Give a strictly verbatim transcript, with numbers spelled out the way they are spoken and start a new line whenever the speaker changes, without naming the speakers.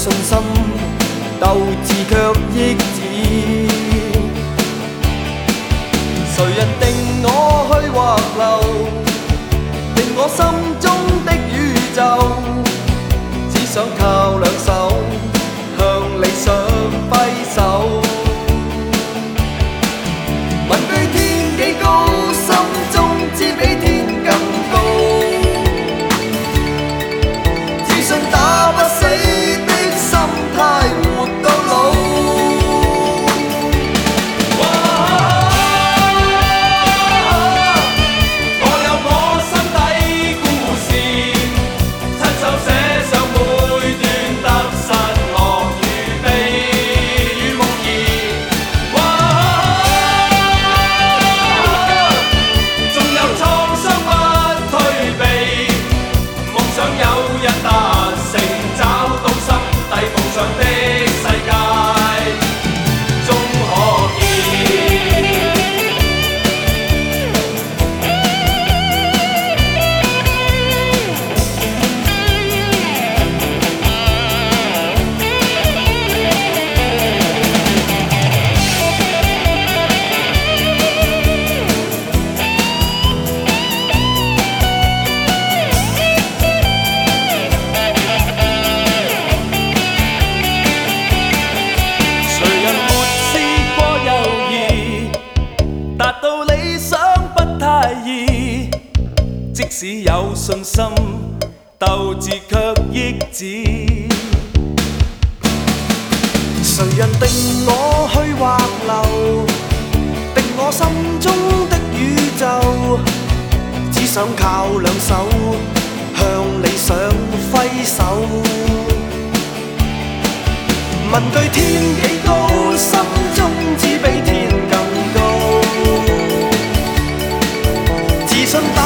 信心，鬥志卻抑止。誰人定我去或留？定我心中的宇宙，只想靠兩手向理想揮手。問句天幾高，心中知比天更高。自信打不死的心態，活到老。達到理想不太易，即使有信心，鬥志卻抑止。誰人定我去或留？定我心中的宇宙，只想靠兩手向理想揮手。問句天幾高，心中知比天更高。自信。